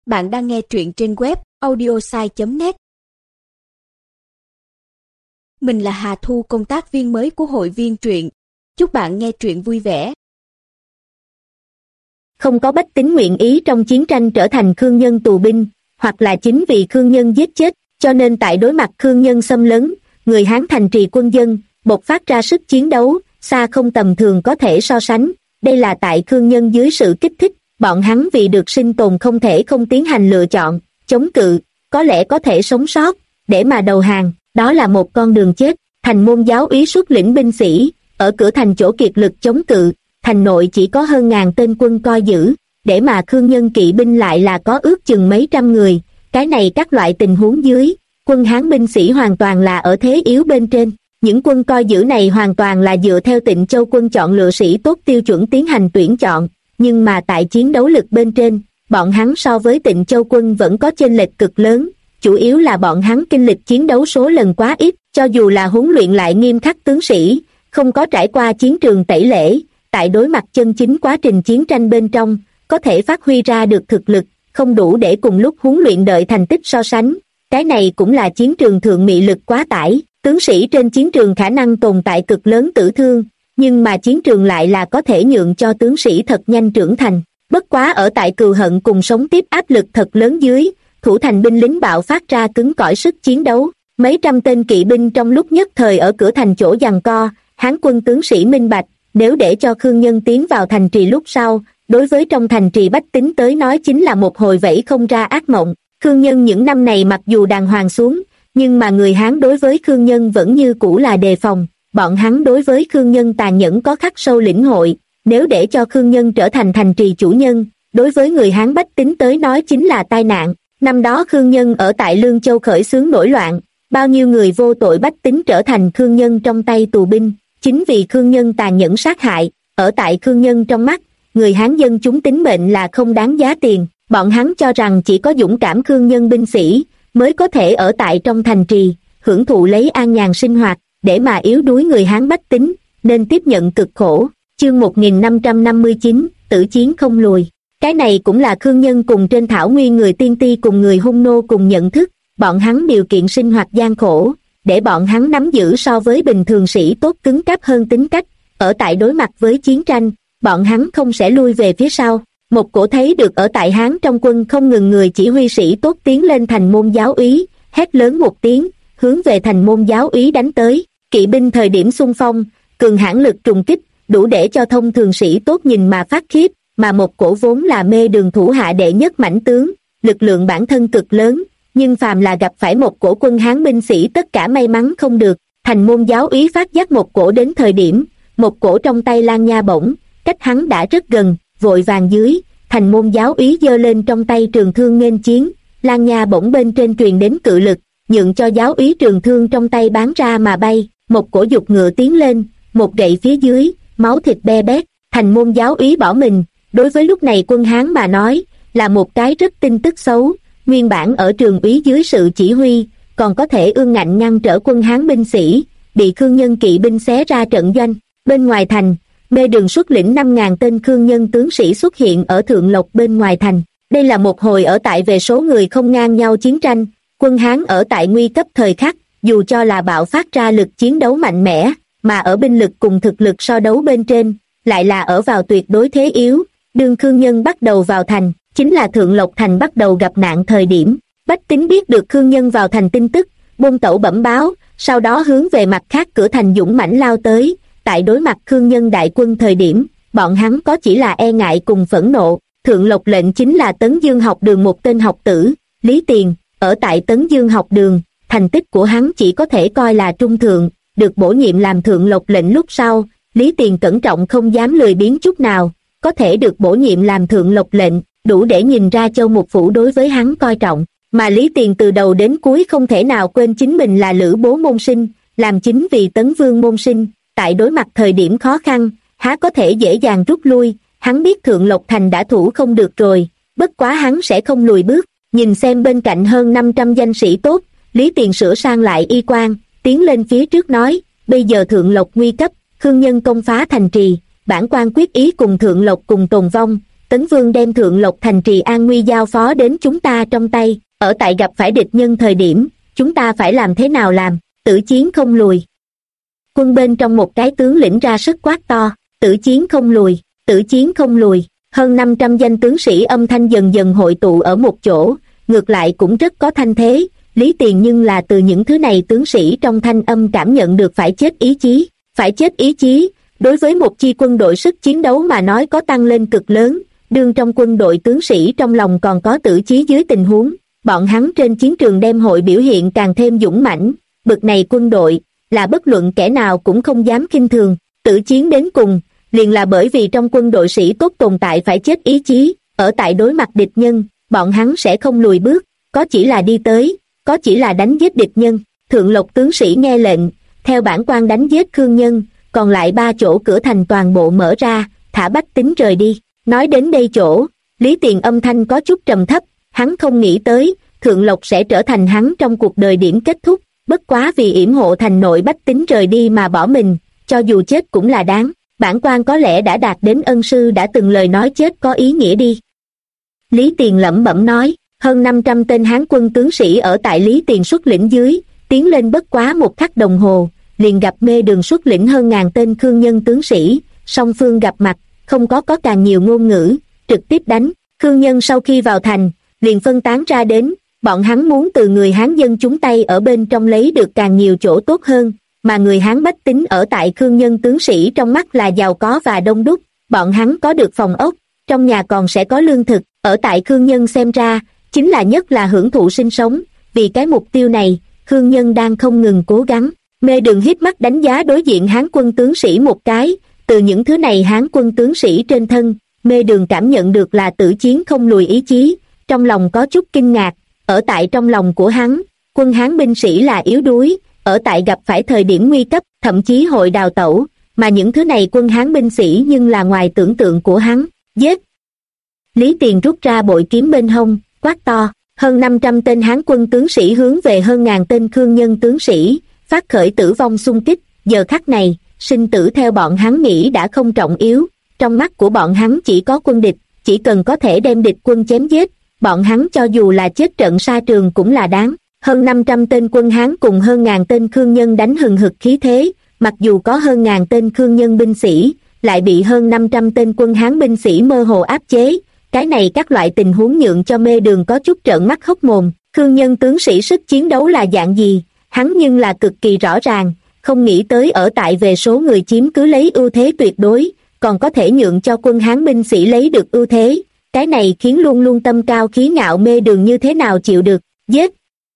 Bạn đang nghe truyện trên web audiosai.net. Mình là Hà Thu, công tác viên mới của hội viên truyện. Chúc bạn nghe truyện vui vẻ. Không có bách tính nguyện ý trong chiến tranh trở thành Khương Nhân tù binh, hoặc là chính vì Khương Nhân giết chết, cho nên tại đối mặt Khương Nhân xâm lấn, người Hán thành trì quân dân bộc phát ra sức chiến đấu xa không tầm thường có thể so sánh. Đây là tại Khương Nhân dưới sự kích thích, bọn hắn vì được sinh tồn không thể không tiến hành lựa chọn, chống cự, có lẽ có thể sống sót, để mà đầu hàng, đó là một con đường chết. Thành môn giáo úy xuất lĩnh binh sĩ, ở cửa thành chỗ kiệt lực chống cự, thành nội chỉ có hơn ngàn tên quân coi giữ, để mà Khương Nhân kỵ binh lại là có ước chừng mấy trăm người. Cái này các loại tình huống dưới, quân Hán binh sĩ hoàn toàn là ở thế yếu bên trên. Những quân coi giữ này hoàn toàn là dựa theo Tịnh Châu quân chọn lựa sĩ tốt tiêu chuẩn tiến hành tuyển chọn, nhưng mà tại chiến đấu lực bên trên, bọn hắn so với Tịnh Châu quân vẫn có chênh lệch cực lớn, chủ yếu là bọn hắn kinh lịch chiến đấu số lần quá ít, cho dù là huấn luyện lại nghiêm khắc tướng sĩ, không có trải qua chiến trường tẩy lễ, tại đối mặt chân chính quá trình chiến tranh bên trong, có thể phát huy ra được thực lực, không đủ để cùng lúc huấn luyện đợi thành tích so sánh. Cái này cũng là chiến trường thượng mị lực quá tải, tướng sĩ trên chiến trường khả năng tồn tại cực lớn tử thương, nhưng mà chiến trường lại là có thể nhượng cho tướng sĩ thật nhanh trưởng thành. Bất quá ở tại cừu hận cùng sống tiếp áp lực thật lớn dưới, thủ thành binh lính bạo phát ra cứng cỏi sức chiến đấu. Mấy trăm tên kỵ binh trong lúc nhất thời ở cửa thành chỗ giằng co, Hán quân tướng sĩ minh bạch, nếu để cho Khương Nhân tiến vào thành trì lúc sau, đối với trong thành trì bách tính tới nói chính là một hồi vẫy không ra ác mộng. Khương Nhân những năm này mặc dù đàng hoàng xuống, nhưng mà người Hán đối với Khương Nhân vẫn như cũ là đề phòng. Bọn hắn đối với Khương Nhân tàn nhẫn có khắc sâu lĩnh hội, nếu để cho Khương Nhân trở thành thành trì chủ nhân, đối với người Hán bách tính tới nói chính là tai nạn. Năm đó Khương Nhân ở tại Lương Châu khởi xướng nổi loạn, bao nhiêu người vô tội bách tính trở thành Khương Nhân trong tay tù binh, chính vì Khương Nhân tàn nhẫn sát hại. Ở tại Khương Nhân trong mắt, người Hán dân chúng tính mệnh là không đáng giá tiền, bọn hắn cho rằng chỉ có dũng cảm Khương Nhân binh sĩ mới có thể ở tại trong thành trì, hưởng thụ lấy an nhàn sinh hoạt, để mà yếu đuối người Hán bách tính, nên tiếp nhận cực khổ. Chương 1559, tử chiến không lùi. Cái này cũng là Khương Nhân cùng trên thảo nguyên người Tiên Ti cùng người Hung Nô cùng nhận thức, bọn hắn điều kiện sinh hoạt gian khổ, để bọn hắn nắm giữ so với bình thường sĩ tốt cứng cáp hơn tính cách, ở tại đối mặt với chiến tranh, bọn hắn không sẽ lui về phía sau. Một cổ thấy được ở tại Hán trong quân không ngừng người chỉ huy sĩ tốt tiến lên thành môn giáo úy, hét lớn một tiếng, hướng về thành môn giáo úy đánh tới. Kỵ binh thời điểm xung phong, cường hãn lực trùng kích, đủ để cho thông thường sĩ tốt nhìn mà phát khiếp, mà một cổ vốn là mê đường thủ hạ đệ nhất mãnh tướng, lực lượng bản thân cực lớn, nhưng phàm là gặp phải một cổ quân Hán binh sĩ tất cả may mắn không được. Thành môn giáo úy phát giác một cổ đến thời điểm, một cổ trong tay Lan Nha bổng, cách hắn đã rất gần, vội vàng dưới, thành môn giáo úy giơ lên trong tay trường thương nghênh chiến, Lan Nha bổng bên trên truyền đến cự lực, nhượng cho giáo úy trường thương trong tay bắn ra mà bay. Một cổ dục ngựa tiến lên, một gậy phía dưới, máu thịt be bét. Thành môn giáo úy bỏ mình, đối với lúc này quân Hán mà nói, là một cái rất tin tức xấu. Nguyên bản ở trường úy dưới sự chỉ huy, còn có thể ương ngạnh ngăn trở quân Hán binh sĩ, bị Khương Nhân kỵ binh xé ra trận doanh. Bên ngoài thành, Mê Đường xuất lĩnh 5.000 tên Khương Nhân tướng sĩ xuất hiện ở Thượng Lộc bên ngoài thành. Đây là một hồi ở tại về số người không ngang nhau chiến tranh, quân Hán ở tại nguy cấp thời khắc, dù cho là bạo phát ra lực chiến đấu mạnh mẽ, mà ở binh lực cùng thực lực so đấu bên trên, lại là ở vào tuyệt đối thế yếu. Đương Khương Nhân bắt đầu vào thành, chính là Thượng Lộc thành bắt đầu gặp nạn thời điểm. Bách tính biết được Khương Nhân vào thành tin tức, buôn tẩu bẩm báo, sau đó hướng về mặt khác cửa thành dũng mãnh lao tới. Tại đối mặt Khương Nhân đại quân thời điểm, bọn hắn có chỉ là e ngại cùng phẫn nộ. Thượng Lộc lệnh chính là Tấn Dương học đường một tên học tử, Lý Tiền, ở tại Tấn Dương học đường, thành tích của hắn chỉ có thể coi là trung thượng, được bổ nhiệm làm Thượng Lộc lệnh lúc sau, Lý Tiền cẩn trọng không dám lười biếng chút nào, có thể được bổ nhiệm làm Thượng Lộc lệnh, đủ để nhìn ra Châu Mục Phủ đối với hắn coi trọng, mà Lý Tiền từ đầu đến cuối không thể nào quên chính mình là Lữ Bố môn sinh, làm chính vì Tấn Vương môn sinh, tại đối mặt thời điểm khó khăn, há có thể dễ dàng rút lui. Hắn biết Thượng Lộc thành đã thủ không được rồi, bất quá hắn sẽ không lùi bước. Nhìn xem bên cạnh hơn 500 danh sĩ tốt, Lý Tiền sửa sang lại y quan, tiến lên phía trước nói, bây giờ Thượng Lộc nguy cấp, Khương Nhân công phá thành trì, bản quan quyết ý cùng Thượng Lộc cùng tồn vong, Tấn Vương đem Thượng Lộc thành trì an nguy giao phó đến chúng ta trong tay, ở tại gặp phải địch nhân thời điểm, chúng ta phải làm thế nào làm, tử chiến không lùi. Quân bên trong một cái tướng lĩnh ra sức quát to, tử chiến không lùi, tử chiến không lùi. Hơn 500 danh tướng sĩ âm thanh dần dần hội tụ ở một chỗ, ngược lại cũng rất có thanh thế. Lý Tiền nhưng là từ những thứ này tướng sĩ trong thanh âm cảm nhận được phải chết ý chí. Phải chết ý chí, đối với một chi quân đội sức chiến đấu mà nói có tăng lên cực lớn, đương trong quân đội tướng sĩ trong lòng còn có tử chí dưới tình huống, bọn hắn trên chiến trường đem hội biểu hiện càng thêm dũng mãnh. Bực này quân đội, là bất luận kẻ nào cũng không dám khinh thường, tử chiến đến cùng, liền là bởi vì trong quân đội sĩ tốt tồn tại phải chết ý chí, ở tại đối mặt địch nhân, bọn hắn sẽ không lùi bước, có chỉ là đi tới, có chỉ là đánh giết địch nhân. Thượng Lộc tướng sĩ nghe lệnh, theo bản quan đánh giết Khương Nhân, còn lại 3 chỗ cửa thành toàn bộ mở ra, thả bách tính rời đi. Nói đến đây chỗ, Lý Tiền âm thanh có chút trầm thấp, hắn không nghĩ tới, Thượng Lộc sẽ trở thành hắn trong cuộc đời điểm kết thúc, bất quá vì yểm hộ thành nội bách tính rời đi mà bỏ mình, cho dù chết cũng là đáng. Bản quan có lẽ đã đạt đến ân sư đã từng lời nói chết có ý nghĩa đi. Lý Tiền lẩm bẩm nói, hơn 500 tên Hán quân tướng sĩ ở tại Lý Tiền xuất lĩnh dưới, tiến lên bất quá một khắc đồng hồ, liền gặp Mê Đường xuất lĩnh hơn ngàn tên Khương Nhân tướng sĩ, song phương gặp mặt, không có càng nhiều ngôn ngữ, trực tiếp đánh. Khương Nhân sau khi vào thành, liền phân tán ra đến, bọn hắn muốn từ người Hán dân chúng tay ở bên trong lấy được càng nhiều chỗ tốt hơn, mà người Hán bách tính ở tại Khương Nhân tướng sĩ trong mắt là giàu có và đông đúc, bọn hắn có được phòng ốc, trong nhà còn sẽ có lương thực, ở tại Khương Nhân xem ra, chính là nhất là hưởng thụ sinh sống, vì cái mục tiêu này, Khương Nhân đang không ngừng cố gắng. Mê Đường híp mắt đánh giá đối diện Hán quân tướng sĩ một cái, từ những thứ này Hán quân tướng sĩ trên thân, Mê Đường cảm nhận được là tử chiến không lùi ý chí, trong lòng có chút kinh ngạc, ở tại trong lòng của hắn, quân Hán binh sĩ là yếu đuối, ở tại gặp phải thời điểm nguy cấp, thậm chí hội đào tẩu, mà những thứ này quân Hán binh sĩ nhưng là ngoài tưởng tượng của hắn, giết. Lý Tiền rút ra bội kiếm bên hông, quát to, hơn 500 tên Hán quân tướng sĩ hướng về hơn ngàn tên Khương Nhân tướng sĩ, phát khởi tử vong xung kích. Giờ khắc này, sinh tử theo bọn hắn nghĩ đã không trọng yếu, trong mắt của bọn hắn chỉ có quân địch, chỉ cần có thể đem địch quân chém giết, bọn hắn cho dù là chết trận sa trường cũng là đáng. Hơn 500 tên quân Hán cùng hơn ngàn tên Khương Nhân đánh hừng hực khí thế, mặc dù có hơn ngàn tên Khương Nhân binh sĩ, lại bị hơn 500 tên quân Hán binh sĩ mơ hồ áp chế. Cái này các loại tình huống nhượng cho Mê Đường có chút trợn mắt hốc mồm. Khương Nhân tướng sĩ sức chiến đấu là dạng gì, hắn nhưng là cực kỳ rõ ràng, không nghĩ tới ở tại về số người chiếm cứ lấy ưu thế tuyệt đối, còn có thể nhượng cho quân Hán binh sĩ lấy được ưu thế. Cái này khiến luôn luôn tâm cao khí ngạo Mê Đường như thế nào chịu được, giết.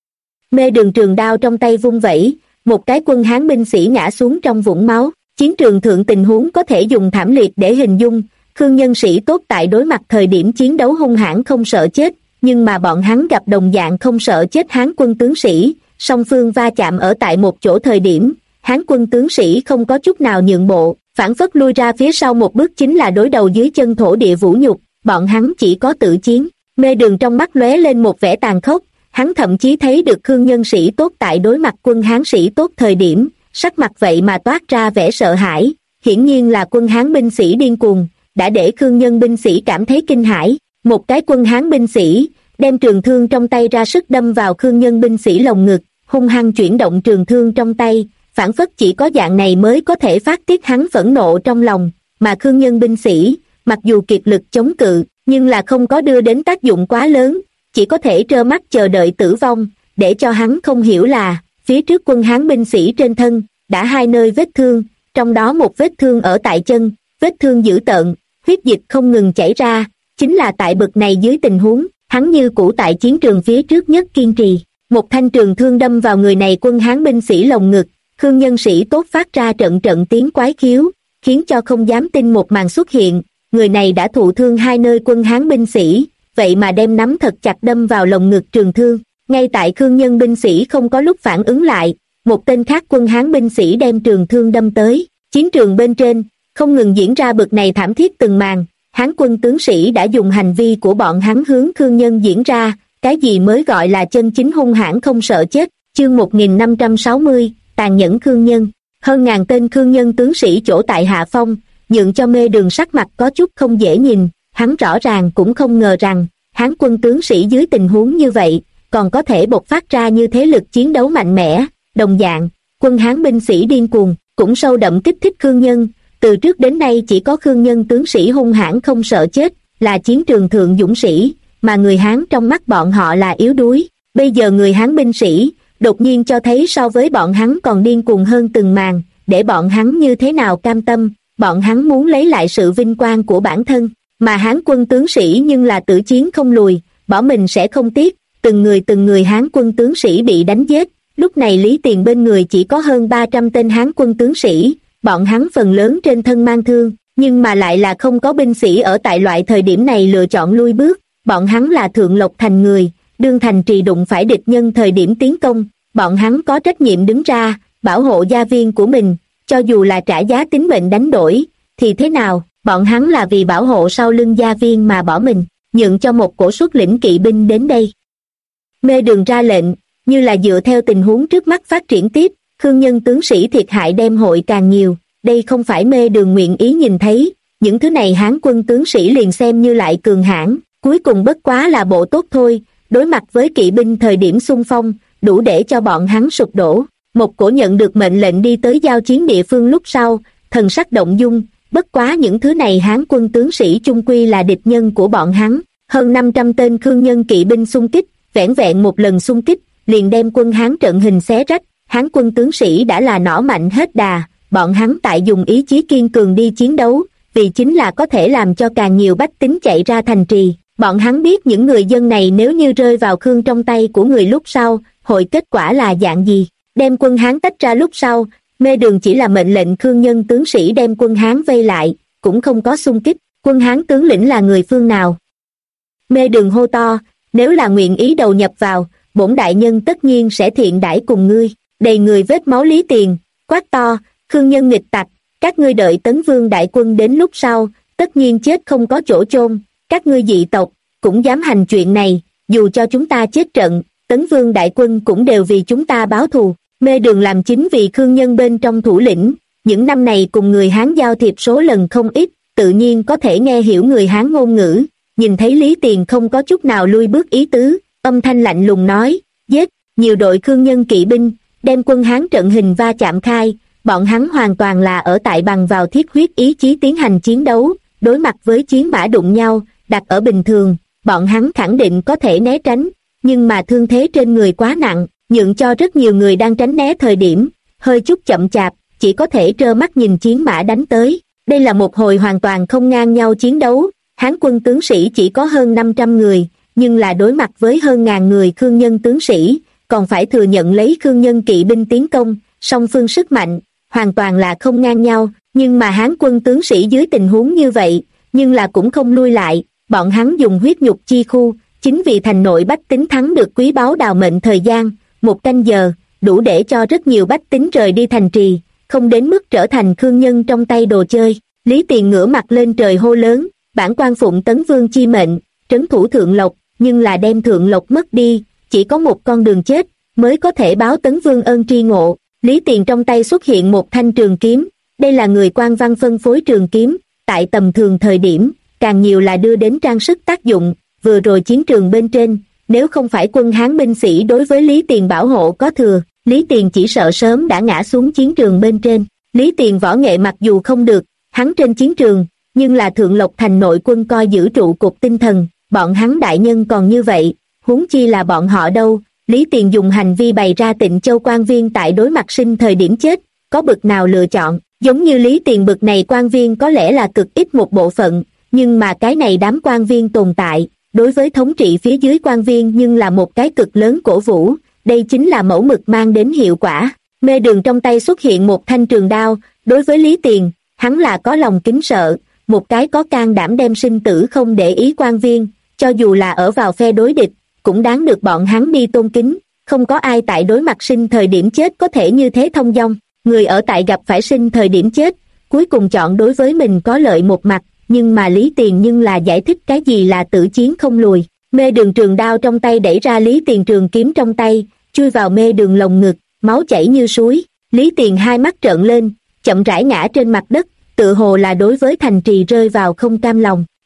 Mê Đường trường đao trong tay vung vẩy, một cái quân Hán binh sĩ ngã xuống trong vũng máu. Chiến trường thượng tình huống có thể dùng thảm liệt để hình dung. Khương Nhân sĩ tốt tại đối mặt thời điểm chiến đấu hung hãn không sợ chết, nhưng mà bọn hắn gặp đồng dạng không sợ chết Hán quân tướng sĩ, song phương va chạm ở tại một chỗ thời điểm, Hán quân tướng sĩ không có chút nào nhượng bộ, phản phất lui ra phía sau một bước chính là đối đầu dưới chân thổ địa vũ nhục, bọn hắn chỉ có tự chiến. Mê Đường trong mắt lóe lên một vẻ tàn khốc, hắn thậm chí thấy được Khương Nhân sĩ tốt tại đối mặt quân Hán sĩ tốt thời điểm, sắc mặt vậy mà toát ra vẻ sợ hãi, hiển nhiên là quân Hán binh sĩ điên cuồng, đã để Khương Nhân binh sĩ cảm thấy kinh hãi. Một cái quân Hán binh sĩ đem trường thương trong tay ra sức đâm vào Khương Nhân binh sĩ lồng ngực, hung hăng chuyển động trường thương trong tay, phản phất chỉ có dạng này mới có thể phát tiết hắn phẫn nộ trong lòng, mà Khương Nhân binh sĩ mặc dù kiệt lực chống cự, nhưng là không có đưa đến tác dụng quá lớn, chỉ có thể trơ mắt chờ đợi tử vong. Để cho hắn không hiểu là phía trước quân Hán binh sĩ trên thân đã 2 nơi vết thương, trong đó một vết thương ở tại chân, vết thương dữ tợn, huyết dịch không ngừng chảy ra, chính là tại bực này dưới tình huống, hắn như cũ tại chiến trường phía trước nhất kiên trì. Một thanh trường thương đâm vào người này quân Hán binh sĩ lồng ngực, Khương Nhân sĩ tốt phát ra trận trận tiếng quái khiếu, khiến cho không dám tin một màn xuất hiện, người này đã thụ thương 2 nơi quân Hán binh sĩ, vậy mà đem nắm thật chặt đâm vào lồng ngực trường thương. Ngay tại Khương Nhân binh sĩ không có lúc phản ứng lại, một tên khác quân Hán binh sĩ đem trường thương đâm tới. Chiến trường bên trên không ngừng diễn ra bực này thảm thiết từng màn, Hán quân tướng sĩ đã dùng hành vi của bọn hắn hướng Khương Nhân diễn ra cái gì mới gọi là chân chính hung hãn không sợ chết. Chương 1560, tàn nhẫn Khương Nhân. Hơn ngàn tên Khương Nhân tướng sĩ chỗ tại hạ phong, nhượng cho Mê Đường sắc mặt có chút không dễ nhìn. hắn rõ ràng cũng không ngờ rằng, Hán quân tướng sĩ dưới tình huống như vậy, còn có thể bộc phát ra như thế lực chiến đấu mạnh mẽ. Đồng dạng, quân Hán binh sĩ điên cuồng, cũng sâu đậm kích thích Khương Nhân. Từ trước đến nay chỉ có Khương Nhân tướng sĩ hung hãn không sợ chết, là chiến trường thượng dũng sĩ, mà người Hán trong mắt bọn họ là yếu đuối. Bây giờ người Hán binh sĩ, đột nhiên cho thấy so với bọn hắn còn điên cuồng hơn từng màn, để bọn hắn như thế nào cam tâm, bọn hắn muốn lấy lại sự vinh quang của bản thân, mà Hán quân tướng sĩ nhưng là tử chiến không lùi, bỏ mình sẽ không tiếc. Từng người Hán quân tướng sĩ bị đánh giết. Lúc này Lý Tiền bên người chỉ có hơn 300 tên Hán quân tướng sĩ, bọn hắn phần lớn trên thân mang thương, nhưng mà lại là không có binh sĩ ở tại loại thời điểm này lựa chọn lui bước. Bọn hắn là Thượng Lộc Thành người, đương thành trì đụng phải địch nhân thời điểm tiến công, bọn hắn có trách nhiệm đứng ra, bảo hộ gia viên của mình, cho dù là trả giá tính mệnh đánh đổi, thì thế nào, bọn hắn là vì bảo hộ sau lưng gia viên mà bỏ mình, nhượng cho một cổ xuất lĩnh kỵ binh đến đây. Mê Đường ra lệnh, như là dựa theo tình huống trước mắt phát triển tiếp, Khương Nhân tướng sĩ thiệt hại đem hội càng nhiều, đây không phải Mê Đường nguyện ý nhìn thấy, những thứ này Hán quân tướng sĩ liền xem như lại cường hãn, cuối cùng bất quá là bộ tốt thôi, đối mặt với kỵ binh thời điểm xung phong, đủ để cho bọn hắn sụp đổ. Một cổ nhận được mệnh lệnh đi tới giao chiến địa phương lúc sau, thần sắc động dung, bất quá những thứ này Hán quân tướng sĩ chung quy là địch nhân của bọn hắn, hơn 500 tên Khương Nhân kỵ binh xung kích, vẻn vẹn một lần xung kích, liền đem quân Hán trận hình xé rách. Hán quân tướng sĩ đã là nỏ mạnh hết đà, bọn hắn tại dùng ý chí kiên cường đi chiến đấu, vì chính là có thể làm cho càng nhiều bách tính chạy ra thành trì. Bọn hắn biết những người dân này nếu như rơi vào Khương trong tay của người lúc sau, hội kết quả là dạng gì. Đem quân Hán tách ra lúc sau, Mê Đường chỉ là mệnh lệnh Khương Nhân tướng sĩ đem quân Hán vây lại, cũng không có xung kích. Quân Hán tướng lĩnh là người phương nào? Mê Đường hô to, nếu là nguyện ý đầu nhập vào, bổn đại nhân tất nhiên sẽ thiện đãi cùng ngươi. Đầy người vết máu Lý Tiền quát to, Khương Nhân nghịch tặc, các ngươi đợi Tấn Vương đại quân đến lúc sau, tất nhiên chết không có chỗ chôn. Các ngươi dị tộc cũng dám hành chuyện này, dù cho chúng ta chết trận, Tấn Vương đại quân cũng đều vì chúng ta báo thù. Mê Đường làm chính vì Khương Nhân bên trong thủ lĩnh, những năm này cùng người Hán giao thiệp số lần không ít, tự nhiên có thể nghe hiểu người Hán ngôn ngữ. Nhìn thấy Lý Tiền không có chút nào lui bước ý tứ, âm thanh lạnh lùng nói, giết. Nhiều đội Khương Nhân kỵ binh đem quân Hán trận hình va chạm khai, bọn hắn hoàn toàn là ở tại bằng vào thiết huyết ý chí tiến hành chiến đấu, đối mặt với chiến mã đụng nhau, đặt ở bình thường, bọn hắn khẳng định có thể né tránh, nhưng mà thương thế trên người quá nặng, nhượng cho rất nhiều người đang tránh né thời điểm, hơi chút chậm chạp, chỉ có thể trơ mắt nhìn chiến mã đánh tới. Đây là một hồi hoàn toàn không ngang nhau chiến đấu, Hán quân tướng sĩ chỉ có hơn 500 người, nhưng là đối mặt với hơn 1000 người Khương Nhân tướng sĩ, còn phải thừa nhận lấy Khương Nhân kỵ binh tiến công, song phương sức mạnh, hoàn toàn là không ngang nhau, nhưng mà Hán quân tướng sĩ dưới tình huống như vậy, nhưng là cũng không lui lại, bọn hắn dùng huyết nhục chi khu, chính vì thành nội bách tính thắng được quý báu đào mệnh thời gian, 1 canh giờ, đủ để cho rất nhiều bách tính rời đi thành trì, không đến mức trở thành Khương Nhân trong tay đồ chơi. Lý Tiền ngửa mặt lên trời hô lớn, bản quan phụng Tấn Vương chi mệnh, trấn thủ Thượng Lộc, nhưng là đem Thượng Lộc mất đi, chỉ có một con đường chết, mới có thể báo Tấn Vương ơn tri ngộ. Lý Tiền trong tay xuất hiện một thanh trường kiếm, đây là người quan văn phân phối trường kiếm, tại tầm thường thời điểm, càng nhiều là đưa đến trang sức tác dụng, vừa rồi chiến trường bên trên, nếu không phải quân Hán binh sĩ đối với Lý Tiền bảo hộ có thừa, Lý Tiền chỉ sợ sớm đã ngã xuống chiến trường bên trên. Lý Tiền võ nghệ mặc dù không được, hắn trên chiến trường, nhưng là Thượng Lộc thành nội quân coi giữ trụ cột tinh thần, bọn hắn đại nhân còn như vậy, huống chi là bọn họ đâu. Lý Tiền dùng hành vi bày ra Tịnh Châu quan viên tại đối mặt sinh thời điểm chết, có bực nào lựa chọn, giống như Lý Tiền bực này quan viên có lẽ là cực ít một bộ phận, nhưng mà cái này đám quan viên tồn tại, đối với thống trị phía dưới quan viên nhưng là một cái cực lớn cổ vũ, đây chính là mẫu mực mang đến hiệu quả. Mê Đường trong tay xuất hiện một thanh trường đao, đối với Lý Tiền, hắn là có lòng kính sợ, một cái có can đảm đem sinh tử không để ý quan viên, cho dù là ở vào phe đối địch, cũng đáng được bọn hắn đi tôn kính, không có ai tại đối mặt sinh thời điểm chết có thể như thế thông dong, người ở tại gặp phải sinh thời điểm chết, cuối cùng chọn đối với mình có lợi một mặt, nhưng mà Lý Tiền nhưng là giải thích cái gì là tử chiến không lùi. Mê Đường trường đao trong tay đẩy ra Lý Tiền trường kiếm trong tay, chui vào Mê Đường lồng ngực, máu chảy như suối. Lý Tiền hai mắt trợn lên, chậm rãi ngã trên mặt đất, tự hồ là đối với thành trì rơi vào không cam lòng.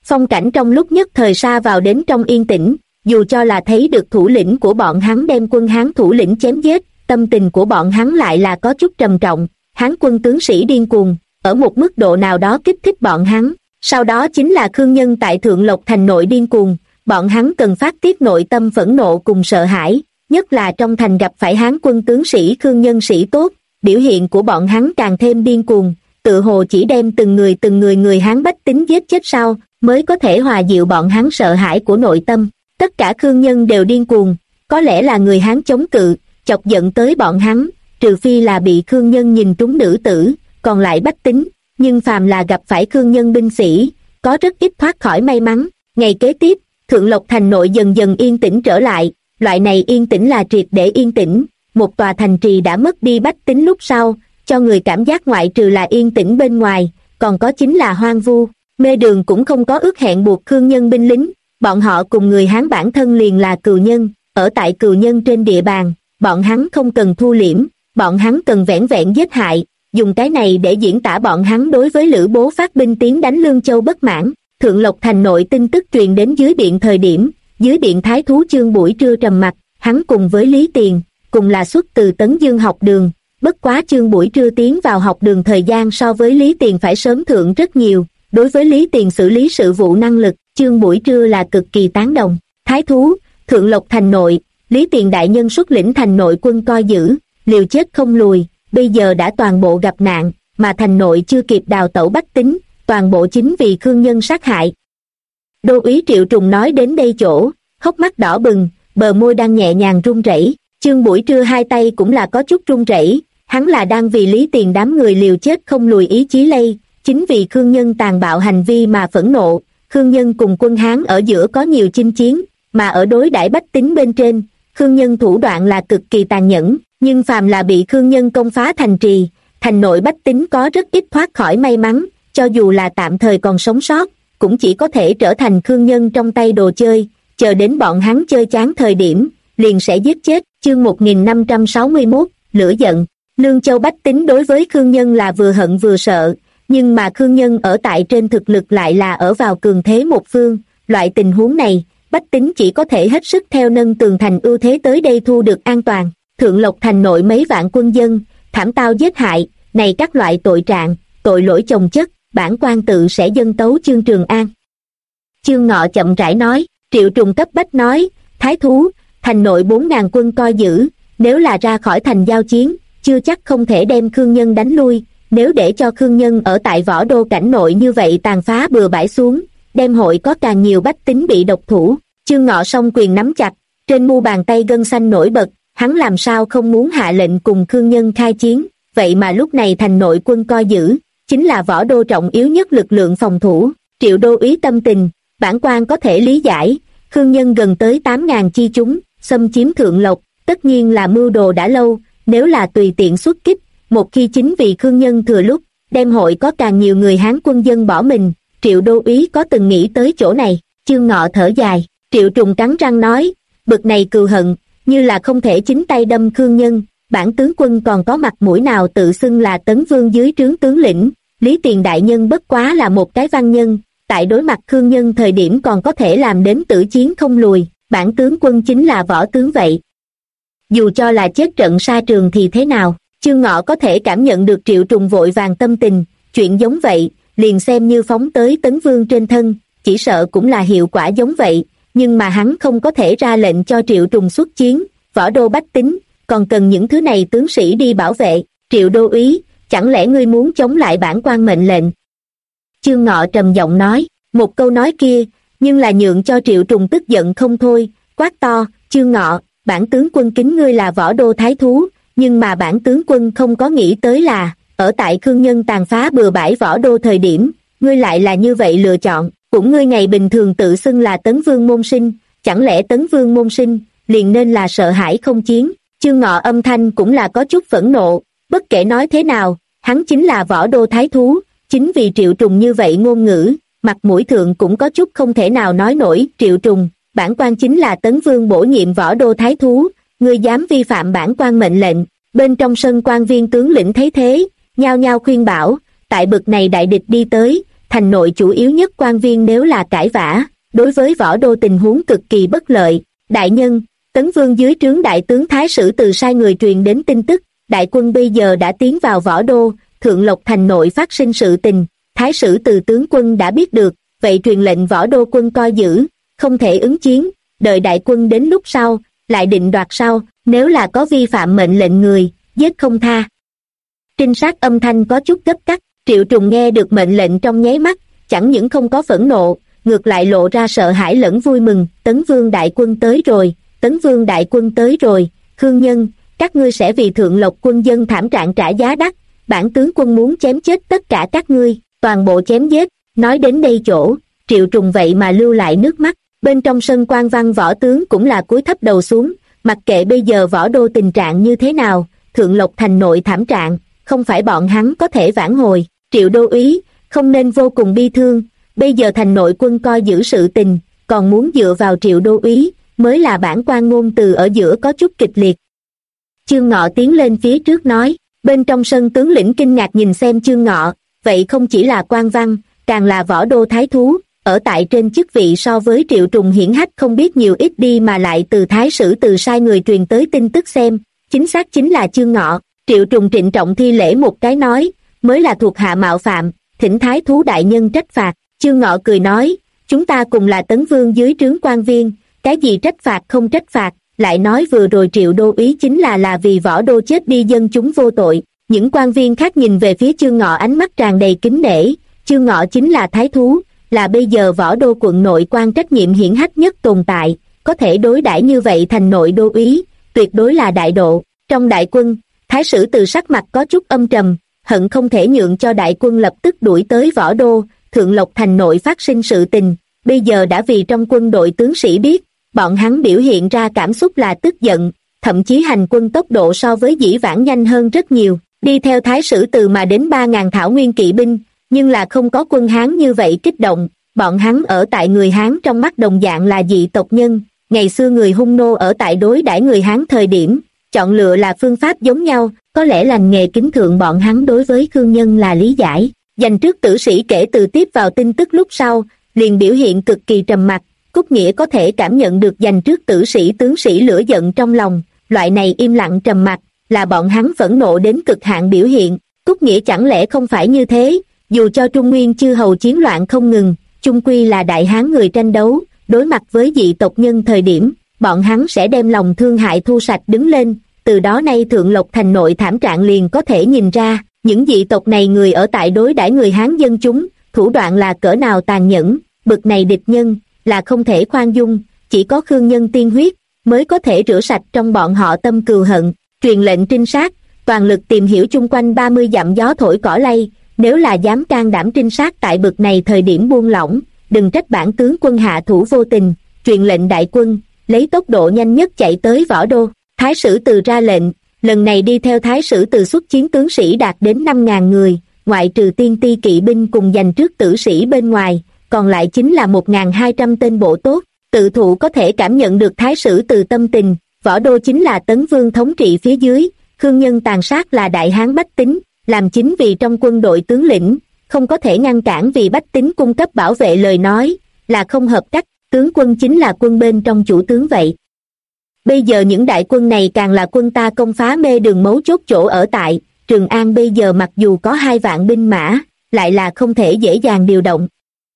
phong cảnh trong lúc nhất thời sa vào đến trong yên tĩnh. Dù cho là thấy được thủ lĩnh của bọn hắn đem quân Hán thủ lĩnh chém giết, tâm tình của bọn hắn lại là có chút trầm trọng. Hán quân tướng sĩ điên cuồng, ở một mức độ nào đó kích thích bọn hắn. Sau đó chính là Khương Nhân tại Thượng Lộc thành nội điên cuồng, bọn hắn cần phát tiết nội tâm phẫn nộ cùng sợ hãi, nhất là trong thành gặp phải Hán quân tướng sĩ Khương Nhân sĩ tốt, biểu hiện của bọn hắn càng thêm điên cuồng, tự hồ chỉ đem từng người người Hán bách tính giết chết sau, mới có thể hòa dịu bọn hắn sợ hãi của nội tâm. Tất cả Khương Nhân đều điên cuồng, có lẽ là người Hán chống cự, chọc giận tới bọn hắn, trừ phi là bị Khương Nhân nhìn trúng nữ tử, còn lại bách tính, nhưng phàm là gặp phải Khương Nhân binh sĩ, có rất ít thoát khỏi may mắn. Ngày kế tiếp, Thượng Lộc thành nội dần dần yên tĩnh trở lại, loại này yên tĩnh là triệt để yên tĩnh, một tòa thành trì đã mất đi bách tính lúc sau, cho người cảm giác ngoại trừ là yên tĩnh bên ngoài, còn có chính là hoang vu. Mê Đường cũng không có ước hẹn buộc Khương Nhân binh lính, bọn họ cùng người Hán bản thân liền là cừu nhân, ở tại cừu nhân trên địa bàn, bọn hắn không cần thu liễm, bọn hắn cần vẻn vẹn giết hại, dùng cái này để diễn tả bọn hắn đối với Lữ Bố phát binh tiến đánh Lương Châu bất mãn. Thượng Lộc thành nội tin tức truyền đến dưới biện thời điểm, dưới biện thái thú Chương buổi trưa trầm mặt, hắn cùng với Lý Tiền, cùng là xuất từ Tấn Dương học đường, bất quá Chương buổi trưa tiến vào học đường thời gian so với Lý Tiền phải sớm thượng rất nhiều, đối với Lý Tiền xử lý sự vụ năng lực, Chương buổi trưa là cực kỳ tán đồng. Thái thú, Thượng Lộc thành nội, Lý Tiền đại nhân xuất lĩnh thành nội quân coi giữ, liều chết không lùi, bây giờ đã toàn bộ gặp nạn, mà thành nội chưa kịp đào tẩu bách tính, toàn bộ chính vì Khương Nhân sát hại. Đô úy Triệu Trùng nói đến đây chỗ, hốc mắt đỏ bừng, bờ môi đang nhẹ nhàng run rẩy. Chương buổi trưa hai tay cũng là có chút run rẩy, hắn là đang vì Lý Tiền đám người liều chết không lùi ý chí lây, chính vì Khương Nhân tàn bạo hành vi mà phẫn nộ. Khương Nhân cùng quân Hán ở giữa có nhiều chinh chiến, mà ở đối đãi bách tính bên trên, Khương Nhân thủ đoạn là cực kỳ tàn nhẫn, nhưng phàm là bị Khương Nhân công phá thành trì, thành nội bách tính có rất ít thoát khỏi may mắn, cho dù là tạm thời còn sống sót, cũng chỉ có thể trở thành Khương Nhân trong tay đồ chơi, chờ đến bọn hắn chơi chán thời điểm, liền sẽ giết chết. Chương 1561, lửa giận. Lương Châu bách tính đối với Khương Nhân là vừa hận vừa sợ, nhưng mà Khương Nhân ở tại trên thực lực lại là ở vào cường thế một phương, loại tình huống này, bách tính chỉ có thể hết sức theo nâng tường thành ưu thế tới đây thu được an toàn. Thượng Lộc thành nội mấy vạn quân dân, thảm tao giết hại, này các loại tội trạng, tội lỗi chồng chất, bản quan tự sẽ dâng tấu Chương Trường An. Chương Ngọ chậm rãi nói. Triệu Trùng cấp bách nói, thái thú, thành nội 4.000 quân coi giữ, nếu là ra khỏi thành giao chiến, chưa chắc không thể đem Khương Nhân đánh lui, nếu để cho Khương Nhân ở tại Võ Đô cảnh nội như vậy tàn phá bừa bãi xuống, đem hội có càng nhiều bách tính bị độc thủ. Chương Ngọ song quyền nắm chặt, trên mu bàn tay gân xanh nổi bật, hắn làm sao không muốn hạ lệnh cùng Khương Nhân khai chiến, vậy mà lúc này thành nội quân coi giữ, chính là Võ Đô trọng yếu nhất lực lượng phòng thủ. Triệu đô úy tâm tình, bản quan có thể lý giải, Khương Nhân gần tới 8.000 chi chúng, xâm chiếm Thượng Lộc, tất nhiên là mưu đồ đã lâu, nếu là tùy tiện xuất kích, một khi chính vì Khương Nhân thừa lúc, đem hội có càng nhiều người Hán quân dân bỏ mình. Triệu đô úy có từng nghĩ tới chỗ này. Chương Ngọ thở dài. Triệu Trùng cắn răng nói, bực này cừu hận, như là không thể chính tay đâm Khương Nhân, bản tướng quân còn có mặt mũi nào tự xưng là Tấn Vương dưới trướng tướng lĩnh. Lý Tiền đại nhân bất quá là một cái văn nhân, tại đối mặt Khương Nhân thời điểm còn có thể làm đến tử chiến không lùi, bản tướng quân chính là võ tướng vậy. Dù cho là chết trận sa trường thì thế nào? Chương Ngọ có thể cảm nhận được Triệu Trùng vội vàng tâm tình, chuyện giống vậy, liền xem như phóng tới Tấn Vương trên thân, chỉ sợ cũng là hiệu quả giống vậy, nhưng mà hắn không có thể ra lệnh cho Triệu Trùng xuất chiến, Võ Đô bách tính, còn cần những thứ này tướng sĩ đi bảo vệ. Triệu đô úy, chẳng lẽ ngươi muốn chống lại bản quan mệnh lệnh? Chương Ngọ trầm giọng nói, một câu nói kia, nhưng là nhượng cho Triệu Trùng tức giận không thôi, quát to, Chương Ngọ, bản tướng quân kính ngươi là Võ Đô thái thú, nhưng mà bản tướng quân không có nghĩ tới là, ở tại Khương Nhân tàn phá bừa bãi Võ Đô thời điểm, ngươi lại là như vậy lựa chọn, cũng ngươi ngày bình thường tự xưng là Tấn Vương môn sinh, chẳng lẽ Tấn Vương môn sinh, liền nên là sợ hãi không chiến? Chương Ngọ âm thanh cũng là có chút phẫn nộ, bất kể nói thế nào, hắn chính là Võ Đô thái thú, chính vì Triệu Trùng như vậy ngôn ngữ, mặt mũi thượng cũng có chút không thể nào nói nổi. Triệu Trùng, bản quan chính là Tấn Vương bổ nhiệm Võ Đô thái thú, ngươi dám vi phạm bản quan mệnh lệnh? Bên trong sân quan viên tướng lĩnh thấy thế, nhao nhao khuyên bảo, tại bực này đại địch đi tới, thành nội chủ yếu nhất quan viên nếu là cãi vã, đối với võ đô tình huống cực kỳ bất lợi. Đại nhân, Tấn Vương dưới trướng đại tướng Thái Sử Từ sai người truyền đến tin tức, đại quân bây giờ đã tiến vào võ đô, Thượng Lộc thành nội phát sinh sự tình, Thái Sử Từ tướng quân đã biết được, vậy truyền lệnh võ đô quân coi giữ, không thể ứng chiến, đợi đại quân đến lúc sau, lại định đoạt sau, nếu là có vi phạm mệnh lệnh người, giết không tha. Trinh sát âm thanh có chút gấp gáp, Triệu Trùng nghe được mệnh lệnh trong nháy mắt, chẳng những không có phẫn nộ, ngược lại lộ ra sợ hãi lẫn vui mừng. Tấn Vương đại quân tới rồi, Tấn Vương đại quân tới rồi, Khương Nhân, các ngươi sẽ vì Thượng Lộc quân dân thảm trạng trả giá đắt, bản tướng quân muốn chém chết tất cả các ngươi, toàn bộ chém giết. Nói đến đây chỗ, Triệu Trùng vậy mà lưu lại nước mắt. Bên trong sân quan văn võ tướng cũng là cúi thấp đầu xuống, mặc kệ bây giờ võ đô tình trạng như thế nào, Thượng Lộc thành nội thảm trạng, không phải bọn hắn có thể vãn hồi. Triệu đô úy, không nên vô cùng bi thương, bây giờ thành nội quân coi giữ sự tình, còn muốn dựa vào Triệu đô úy, mới là bản quan ngôn từ ở giữa có chút kịch liệt. Chương Ngọ tiến lên phía trước nói, bên trong sân tướng lĩnh kinh ngạc nhìn xem Chương Ngọ, vậy không chỉ là quan văn, càng là võ đô thái thú, ở tại trên chức vị so với Triệu Trùng hiển hách không biết nhiều ít đi, mà lại từ Thái Sử Từ sai người truyền tới tin tức xem, chính xác chính là Chương Ngọ. Triệu Trùng trịnh trọng thi lễ một cái nói, mới là thuộc hạ mạo phạm, thỉnh thái thú đại nhân trách phạt. Chương Ngọ cười nói, chúng ta cùng là Tấn Vương dưới trướng quan viên, cái gì trách phạt không trách phạt, lại nói vừa rồi Triệu đô úy chính là vì võ đô chết đi dân chúng vô tội. Những quan viên khác nhìn về phía Chương Ngọ ánh mắt tràn đầy kính nể. Chương Ngọ chính là thái thú, là bây giờ võ đô quận nội quan trách nhiệm hiển hách nhất tồn tại, có thể đối đãi như vậy thành nội đô úy, tuyệt đối là đại độ. Trong đại quân, Thái Sử Từ sắc mặt có chút âm trầm, hận không thể nhượng cho đại quân lập tức đuổi tới võ đô. Thượng Lộc thành nội phát sinh sự tình, bây giờ đã vì trong quân đội tướng sĩ biết, bọn hắn biểu hiện ra cảm xúc là tức giận, thậm chí hành quân tốc độ so với dĩ vãng nhanh hơn rất nhiều. Đi theo Thái Sử Từ mà đến 3.000 thảo nguyên kỵ binh, nhưng là không có quân Hán như vậy kích động, bọn hắn ở tại người Hán trong mắt đồng dạng là dị tộc nhân. Ngày xưa người Hung nô ở tại đối đãi người Hán thời điểm, chọn lựa là phương pháp giống nhau, có lẽ lành nghề kính thượng bọn hắn đối với Khương Nhân là lý giải. Dành trước tử sĩ kể từ tiếp vào tin tức lúc sau, liền biểu hiện cực kỳ trầm mặc. Cúc Nghĩa có thể cảm nhận được dành trước tử sĩ tướng sĩ lửa giận trong lòng, loại này im lặng trầm mặc, là bọn hắn phẫn nộ đến cực hạn biểu hiện. Cúc Nghĩa chẳng lẽ không phải như thế, dù cho Trung Nguyên chư hầu chiến loạn không ngừng, chung quy là đại hán người tranh đấu, đối mặt với dị tộc nhân thời điểm, bọn hắn sẽ đem lòng thương hại thu sạch đứng lên. Từ đó nay Thượng Lộc thành nội thảm trạng liền có thể nhìn ra, những dị tộc này người ở tại đối đãi người Hán dân chúng, thủ đoạn là cỡ nào tàn nhẫn, bực này địch nhân, là không thể khoan dung, chỉ có Khương Nhân tiên huyết, mới có thể rửa sạch trong bọn họ tâm cừu hận. Truyền lệnh trinh sát, toàn lực tìm hiểu chung quanh 30 dặm gió thổi cỏ lay, nếu là dám can đảm trinh sát tại bực này thời điểm buông lỏng, đừng trách bản tướng quân hạ thủ vô tình. Truyền lệnh đại quân, lấy tốc độ nhanh nhất chạy tới võ đô. Thái Sử Từ ra lệnh, lần này đi theo Thái Sử Từ xuất chiến tướng sĩ đạt đến 5.000 người, ngoại trừ tiên ti kỵ binh cùng dành trước tử sĩ bên ngoài, còn lại chính là 1.200 tên bộ tốt. Tự thụ có thể cảm nhận được Thái Sử Từ tâm tình, võ đô chính là Tấn Vương thống trị phía dưới, Khương Nhân tàn sát là đại hán bách tính, làm chính vì trong quân đội tướng lĩnh, không có thể ngăn cản vì bách tính cung cấp bảo vệ lời nói, là không hợp cách, tướng quân chính là quân bên trong chủ tướng vậy. Bây giờ những đại quân này càng là quân ta công phá mê đường mấu chốt chỗ ở tại, Trường An bây giờ mặc dù có 2 vạn binh mã, lại là không thể dễ dàng điều động.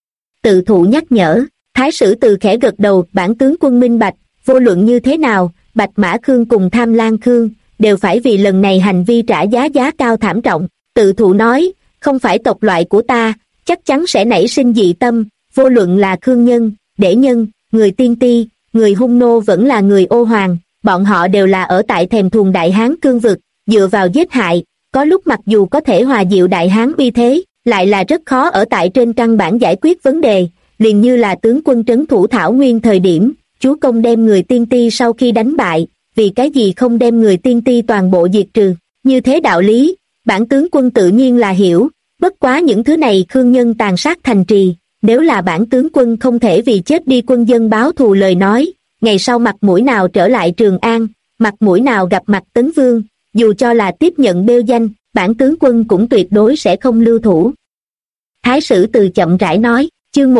Tự thụ nhắc nhở, Thái Sử Từ khẽ gật đầu, bản tướng quân minh bạch, vô luận như thế nào, Bạch Mã Khương cùng Tham Lan Khương, đều phải vì lần này hành vi trả giá cao thảm trọng. Tự thụ nói, không phải tộc loại của ta, chắc chắn sẽ nảy sinh dị tâm, vô luận là Khương Nhân, Để Nhân, người Tiên Ti, người Hung nô vẫn là người Ô Hoàng, bọn họ đều là ở tại thèm thuồng đại hán cương vực, dựa vào giết hại, có lúc mặc dù có thể hòa dịu đại hán uy thế, lại là rất khó ở tại trên căn bản giải quyết vấn đề, liền như là tướng quân trấn thủ Thảo Nguyên thời điểm, chúa công đem người Tiên Ti sau khi đánh bại, vì cái gì không đem người Tiên Ti toàn bộ diệt trừ, như thế đạo lý, bản tướng quân tự nhiên là hiểu, bất quá những thứ này Khương Nhân tàn sát thành trì, nếu là bản tướng quân không thể vì chết đi quân dân báo thù lời nói, ngày sau mặt mũi nào trở lại Trường An, mặt mũi nào gặp mặt Tấn Vương, dù cho là tiếp nhận bêu danh, bản tướng quân cũng tuyệt đối sẽ không lưu thủ. Thái Sử Từ chậm rãi nói, chương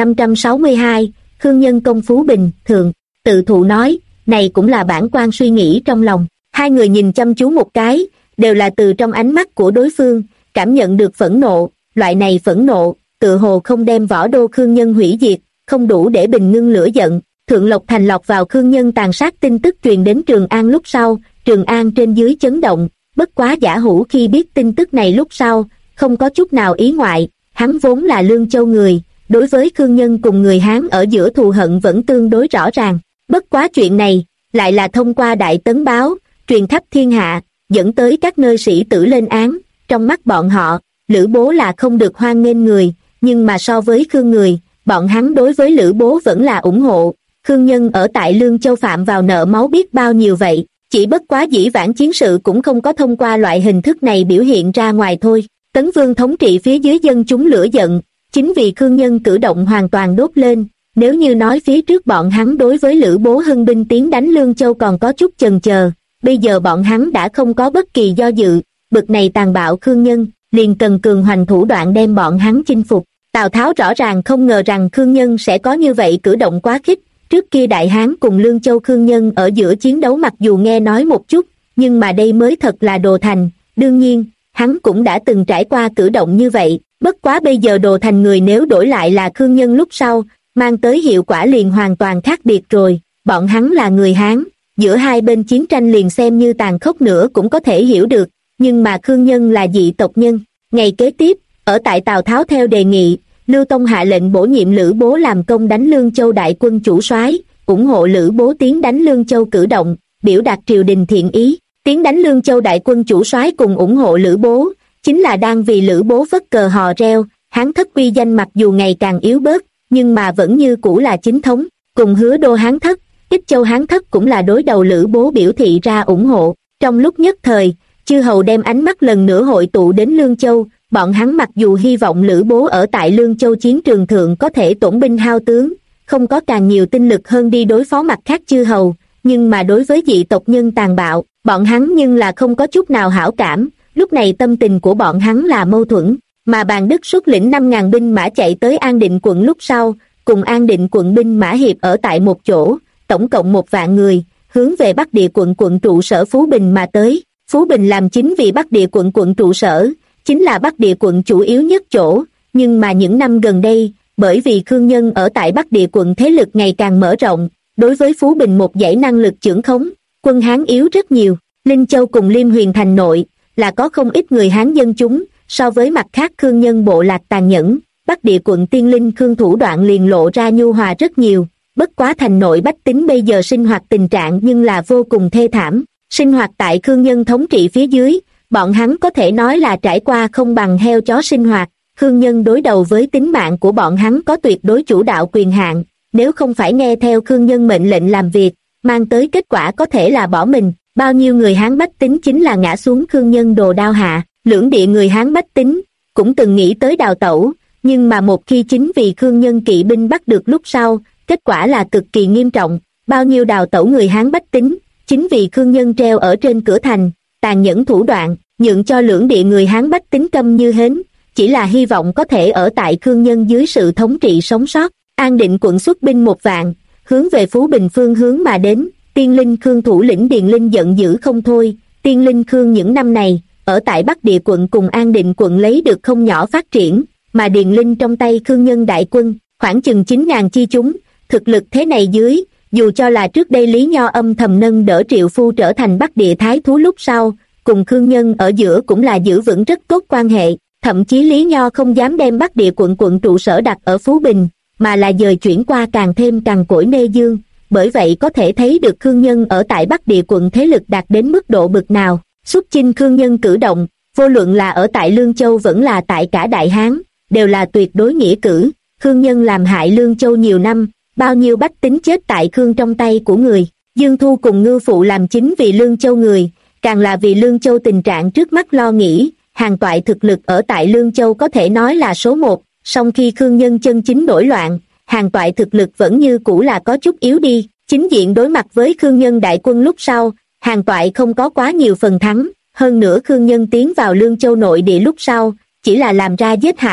1562, Khương Nhân công Phú Bình, thượng, Tự Thụ nói, này cũng là bản quan suy nghĩ trong lòng. Hai người nhìn chăm chú một cái, đều là từ trong ánh mắt của đối phương, cảm nhận được phẫn nộ, loại này phẫn nộ, tự hồ không đem võ đô Khương Nhân hủy diệt, không đủ để bình ngưng lửa giận. Thượng Lộc Thành lọt vào Khương Nhân tàn sát tin tức truyền đến Trường An lúc sau, Trường An trên dưới chấn động, bất quá Giả Hữu khi biết tin tức này lúc sau, không có chút nào ý ngoại, hắn vốn là Lương Châu người, đối với Khương Nhân cùng người Hán ở giữa thù hận vẫn tương đối rõ ràng. Bất quá chuyện này, lại là thông qua Đại Tấn Báo, truyền khắp thiên hạ, dẫn tới các nơi sĩ tử lên án. Trong mắt bọn họ, Lữ Bố là không được hoan nghênh người, nhưng mà so với Khương người, bọn hắn đối với Lữ Bố vẫn là ủng hộ. Khương Nhân ở tại Lương Châu phạm vào nợ máu biết bao nhiêu vậy, chỉ bất quá dĩ vãng chiến sự cũng không có thông qua loại hình thức này biểu hiện ra ngoài thôi. Tấn Vương thống trị phía dưới dân chúng lửa giận, chính vì Khương Nhân cử động hoàn toàn đốt lên. Nếu như nói phía trước bọn hắn đối với Lữ Bố hưng binh tiến đánh Lương Châu còn có chút chần chờ, bây giờ bọn hắn đã không có bất kỳ do dự, bực này tàn bạo Khương Nhân, liền cần cường hoành thủ đoạn đem bọn hắn chinh phục. Tào Tháo rõ ràng không ngờ rằng Khương Nhân sẽ có như vậy cử động quá khích. Trước kia Đại Hán cùng Lương Châu Khương Nhân ở giữa chiến đấu mặc dù nghe nói một chút, nhưng mà đây mới thật là Đồ Thành. Đương nhiên, hắn cũng đã từng trải qua cử động như vậy, bất quá bây giờ Đồ Thành người nếu đổi lại là Khương Nhân lúc sau, mang tới hiệu quả liền hoàn toàn khác biệt rồi. Bọn hắn là người Hán, giữa hai bên chiến tranh liền xem như tàn khốc nữa cũng có thể hiểu được, nhưng mà Khương Nhân là dị tộc nhân. Ngày kế tiếp, ở tại Tào Tháo theo đề nghị, Lưu Tông hạ lệnh bổ nhiệm Lữ Bố làm công đánh Lương Châu đại quân chủ soái, ủng hộ Lữ Bố tiến đánh Lương Châu cử động, biểu đạt triều đình thiện ý. Tiến đánh Lương Châu đại quân chủ soái cùng ủng hộ Lữ Bố, chính là đang vì Lữ Bố phất cờ hò reo. Hán thất uy danh mặc dù ngày càng yếu bớt, nhưng mà vẫn như cũ là chính thống. Cùng Hứa Đô Hán thất, Ích Châu Hán thất cũng là đối đầu Lữ Bố biểu thị ra ủng hộ. Trong lúc nhất thời, chư hầu đem ánh mắt lần nữa hội tụ đến Lương Châu. Bọn hắn mặc dù hy vọng Lữ Bố ở tại Lương Châu chiến trường thượng có thể tổn binh hao tướng, không có càng nhiều tinh lực hơn đi đối phó mặt khác chư hầu, nhưng mà đối với dị tộc nhân tàn bạo, bọn hắn nhưng là không có chút nào hảo cảm. Lúc này tâm tình của bọn hắn là mâu thuẫn, mà Bàn Đức xuất lĩnh 5.000 binh mã chạy tới An Định quận lúc sau, cùng An Định quận binh mã hiệp ở tại một chỗ, tổng cộng 1 vạn người, hướng về Bắc Địa quận trụ sở Phú Bình mà tới. Phú Bình làm chính vì Bắc Địa quận trụ sở, chính là Bắc Địa quận chủ yếu nhất chỗ, nhưng mà những năm gần đây, bởi vì Khương Nhân ở tại Bắc Địa quận thế lực ngày càng mở rộng, đối với Phú Bình một dãy năng lực chưởng khống, quân Hán yếu rất nhiều. Linh Châu cùng Liêm Huyền thành nội, là có không ít người Hán dân chúng, so với mặt khác Khương Nhân bộ lạc tàn nhẫn, Bắc Địa quận tiên linh Khương thủ đoạn liền lộ ra nhu hòa rất nhiều. Bất quá thành nội bách tính bây giờ sinh hoạt tình trạng nhưng là vô cùng thê thảm, sinh hoạt tại Khương Nhân thống trị phía dưới, bọn hắn có thể nói là trải qua không bằng heo chó sinh hoạt. Khương Nhân đối đầu với tính mạng của bọn hắn có tuyệt đối chủ đạo quyền hạn, nếu không phải nghe theo Khương Nhân mệnh lệnh làm việc, mang tới kết quả có thể là bỏ mình. Bao nhiêu người Hán bách tính chính là ngã xuống Khương Nhân đồ đao hạ. Lưỡng địa người Hán bách tính cũng từng nghĩ tới đào tẩu, nhưng mà một khi chính vì Khương Nhân kỵ binh bắt được lúc sau, kết quả là cực kỳ nghiêm trọng. Bao nhiêu đào tẩu người Hán bách tính, chính vì Khương Nhân treo ở trên cửa thành, tàn nhẫn thủ đoạn, nhượng cho lưỡng địa người Hán bách tính câm như hến, chỉ là hy vọng có thể ở tại Khương Nhân dưới sự thống trị sống sót. An Định quận xuất binh 1 vạn, hướng về Phú Bình phương hướng mà đến. Tiên Linh Khương thủ lĩnh Điền Linh giận dữ không thôi. Tiên Linh Khương những năm này, ở tại Bắc Địa quận cùng An Định quận lấy được không nhỏ phát triển, mà Điền Linh trong tay Khương Nhân đại quân, khoảng chừng 9.000 chi chúng, thực lực thế này dưới, dù cho là trước đây Lý Nho âm thầm nâng đỡ Triệu Phu trở thành Bắc Địa thái thú lúc sau, cùng Khương Nhân ở giữa cũng là giữ vững rất tốt quan hệ, thậm chí Lý Nho không dám đem Bắc Địa quận trụ sở đặt ở Phú Bình, mà là dời chuyển qua càng thêm cằn cỗi Nê Dương. Bởi vậy có thể thấy được Khương Nhân ở tại Bắc Địa quận thế lực đạt đến mức độ bực nào. Xuất chinh Khương Nhân cử động, vô luận là ở tại Lương Châu vẫn là tại cả Đại Hán, đều là tuyệt đối nghĩa cử. Khương Nhân làm hại Lương Châu nhiều năm, bao nhiêu bách tính chết tại Khương trong tay của người. Dương Thu cùng Ngưu Phụ làm chính vì Lương Châu người, càng là vì Lương Châu tình trạng trước mắt lo nghĩ. Hàn Toại thực lực ở tại Lương Châu có thể nói là số 1, song khi Khương Nhân chân chính nổi loạn, Hàn Toại thực lực vẫn như cũ là có chút yếu đi. Chính diện đối mặt với Khương Nhân đại quân lúc sau, Hàn Toại không có quá nhiều phần thắng, hơn nữa Khương Nhân tiến vào Lương Châu nội địa lúc sau, chỉ là làm ra giết hại,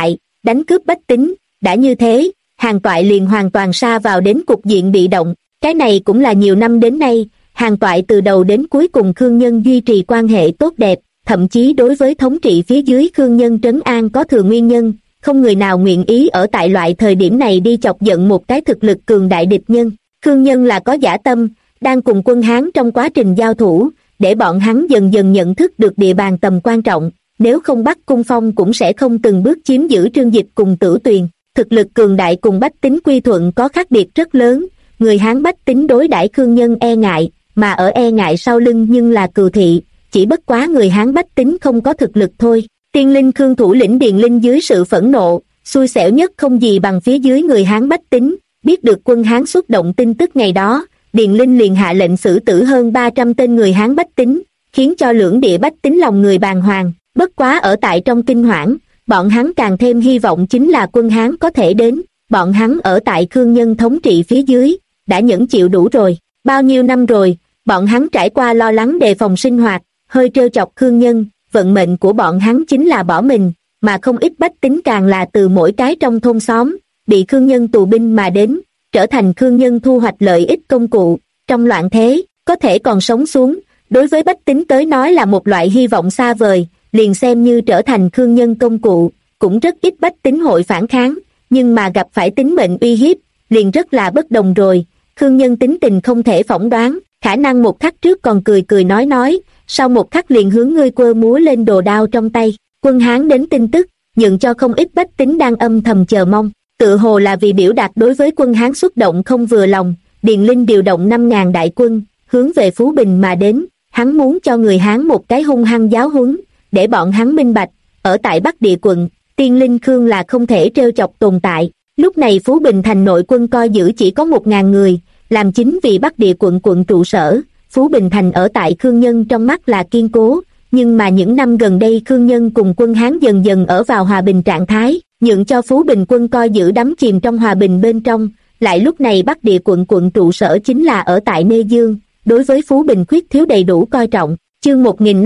đánh cướp bách tính. Đã như thế, Hàn Toại liền hoàn toàn sa vào đến cục diện bị động. Cái này cũng là nhiều năm đến nay, Hàn Toại từ đầu đến cuối cùng Khương Nhân duy trì quan hệ tốt đẹp, thậm chí đối với thống trị phía dưới Khương Nhân trấn an có thừa nguyên nhân, không người nào nguyện ý ở tại loại thời điểm này đi chọc giận một cái thực lực cường đại địch nhân. Khương Nhân là có dã tâm, đang cùng quân Hán trong quá trình giao thủ, để bọn hắn dần dần nhận thức được địa bàn tầm quan trọng, nếu không Bắc Cung Phong cũng sẽ không từng bước chiếm giữ Trương Dịch cùng Tử Tuyền. Thực lực cường đại cùng bách tính quy thuận có khác biệt rất lớn, người Hán bách tính đối đãi Khương Nhân e ngại, mà ở e ngại sau lưng nhưng là Cừu Thị, chỉ bất quá người Hán bách tính không có thực lực thôi. Tiên linh Khương thủ lĩnh Điền Linh dưới sự phẫn nộ, xui xẻo nhất không gì bằng phía dưới người Hán bách tính, biết được quân Hán xuất động tin tức ngày đó, Điền Linh liền hạ lệnh xử tử hơn 300 tên người Hán bách tính, khiến cho lưỡng địa bách tính lòng người bàng hoàng. Bất quá ở tại trong kinh hoảng, bọn hắn càng thêm hy vọng chính là quân Hán có thể đến. Bọn hắn ở tại Khương Nhân thống trị phía dưới, đã nhẫn chịu đủ rồi. Bao nhiêu năm rồi, bọn hắn trải qua lo lắng đề phòng sinh hoạt, hơi trêu chọc Khương Nhân, vận mệnh của bọn hắn chính là bỏ mình, mà không ít bách tính càng là từ mỗi cái trong thôn xóm, bị Khương Nhân tù binh mà đến, trở thành Khương Nhân thu hoạch lợi ích công cụ. Trong loạn thế, có thể còn sống xuống, đối với bách tính tới nói là một loại hy vọng xa vời, liền xem như trở thành Khương Nhân công cụ, cũng rất ít bách tính hội phản kháng, nhưng mà gặp phải tính mệnh uy hiếp, liền rất là bất đồng rồi. Khương Nhân tính tình không thể phỏng đoán, khả năng một khắc trước còn cười cười nói, sau một khắc liền hướng ngươi quơ múa lên đồ đao trong tay. Quân Hán đến tin tức, nhận cho không ít bách tính đang âm thầm chờ mong, tự hồ là vì biểu đạt đối với quân Hán xuất động không vừa lòng. Điền Linh điều động 5.000 đại quân, hướng về Phú Bình mà đến, hắn muốn cho người Hán một cái hung hăng giáo huấn, để bọn hắn minh bạch, ở tại Bắc Địa quận, Tiên linh Khương là không thể trêu chọc tồn tại. Lúc này Phú Bình thành nội quân coi giữ chỉ có 1.000 người, làm chính vì Bắc Địa quận quận trụ sở, Phú Bình thành ở tại Khương Nhân trong mắt là kiên cố, nhưng mà những năm gần đây Khương Nhân cùng quân Hán dần dần ở vào hòa bình trạng thái, nhượng cho Phú Bình quân coi giữ đắm chìm trong hòa bình bên trong. Lại lúc này Bắc Địa quận quận trụ sở chính là ở tại Nê Dương, đối với Phú Bình khuyết thiếu đầy đủ coi trọng. Chương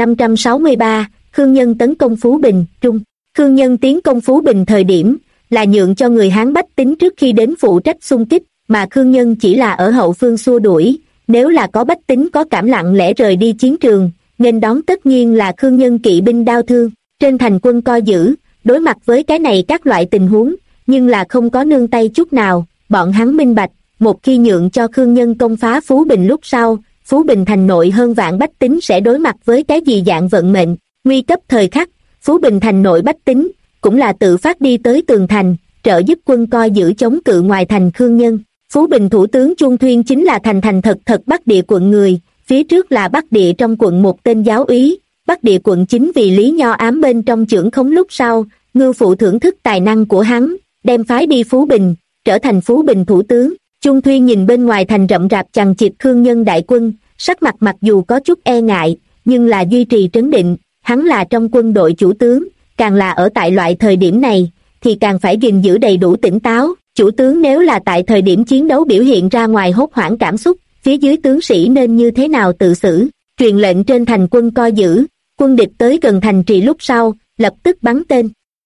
1563, Khương Nhân tấn công Phú Bình, Trung. Khương Nhân tiến công Phú Bình thời điểm, là nhượng cho người Hán bách tính trước khi đến phụ trách xung kích, mà Khương Nhân chỉ là ở hậu phương xua đuổi. Nếu là có bách tính có cảm lặng lẽ rời đi chiến trường, nên đón tất nhiên là Khương Nhân kỵ binh đao thương. Trên thành quân coi giữ, đối mặt với cái này các loại tình huống, nhưng là không có nương tay chút nào. Bọn hắn minh bạch, một khi nhượng cho Khương Nhân công phá Phú Bình lúc sau, Phú Bình thành nội hơn vạn bách tính sẽ đối mặt với cái gì dạng vận mệnh. Nguy cấp thời khắc, Phú Bình thành nội bách tính cũng là tự phát đi tới tường thành, trợ giúp quân coi giữ chống cự ngoài thành Khương Nhân. Phú Bình thủ tướng Chung Thuyên chính là thành thật Bắc Địa quận người, phía trước là Bắc Địa trong quận một tên giáo úy. Bắc Địa quận chính vì Lý Nho ám bên trong chưởng khống lúc sau, Ngưu Phụ thưởng thức tài năng của hắn, đem phái đi Phú Bình, trở thành Phú Bình thủ tướng. Chung Thuyên nhìn bên ngoài thành rậm rạp chằng chịt Khương Nhân đại quân, sắc mặt mặc dù có chút e ngại, nhưng là duy trì trấn định. Hắn là trong quân đội chủ tướng, càng là ở tại loại thời điểm này, thì càng phải gìn giữ đầy đủ tỉnh táo. Chủ tướng nếu là tại thời điểm chiến đấu biểu hiện ra ngoài hốt hoảng cảm xúc, phía dưới tướng sĩ nên như thế nào tự xử? Truyền lệnh trên thành quân coi giữ, quân địch tới gần thành trì lúc sau, lập tức bắn tên.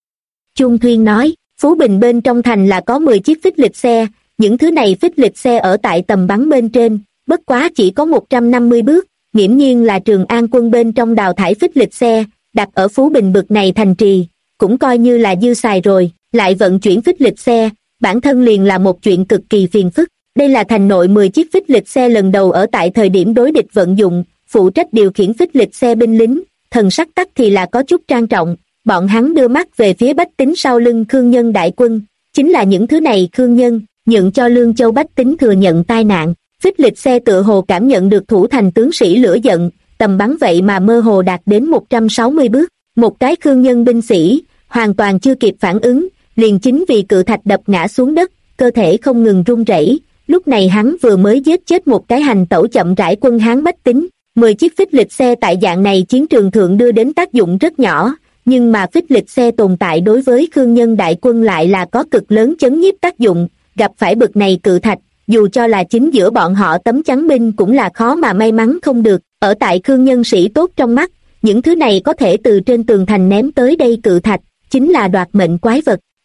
Chung Thuyên nói, Phú Bình bên trong thành là có 10 chiếc phích lịch xe, những thứ này phích lịch xe ở tại tầm bắn bên trên, bất quá chỉ có 150 bước, nghiễm nhiên là Trường An quân bên trong đào thải phích lịch xe, đặt ở Phú Bình bực này thành trì, cũng coi như là dư xài rồi, lại vận chuyển phích lịch xe, bản thân liền là một chuyện cực kỳ phiền phức. Đây là thành nội 10 chiếc phích lịch xe lần đầu ở tại thời điểm đối địch vận dụng, phụ trách điều khiển phích lịch xe binh lính, thần sắc tắc thì là có chút trang trọng. Bọn hắn đưa mắt về phía bách tính sau lưng Khương Nhân đại quân, chính là những thứ này Khương Nhân, nhượng cho Lương Châu bách tính thừa nhận tai nạn. Phích lịch xe tựa hồ cảm nhận được thủ thành tướng sĩ lửa giận, tầm bắn vậy mà mơ hồ đạt đến 160 bước. Một cái Khương Nhân binh sĩ, hoàn toàn chưa kịp phản ứng, liền chính vì cự thạch đập ngã xuống đất, cơ thể không ngừng run rẩy. Lúc này hắn vừa mới giết chết một cái hành tẩu chậm rãi quân Hán bách tính. 10 chiếc phích lịch xe tại dạng này chiến trường thượng đưa đến tác dụng rất nhỏ, nhưng mà phích lịch xe tồn tại đối với Khương Nhân đại quân lại là có cực lớn chấn nhiếp tác dụng. Gặp phải bực này cự thạch, dù cho là chính giữa bọn họ tấm chắn binh cũng là khó mà may mắn không được. Ở tại Khương Nhân sĩ tốt trong mắt, những thứ này có thể từ trên tường thành ném tới đây cự thạch, chính là đoạt mệnh quái vật.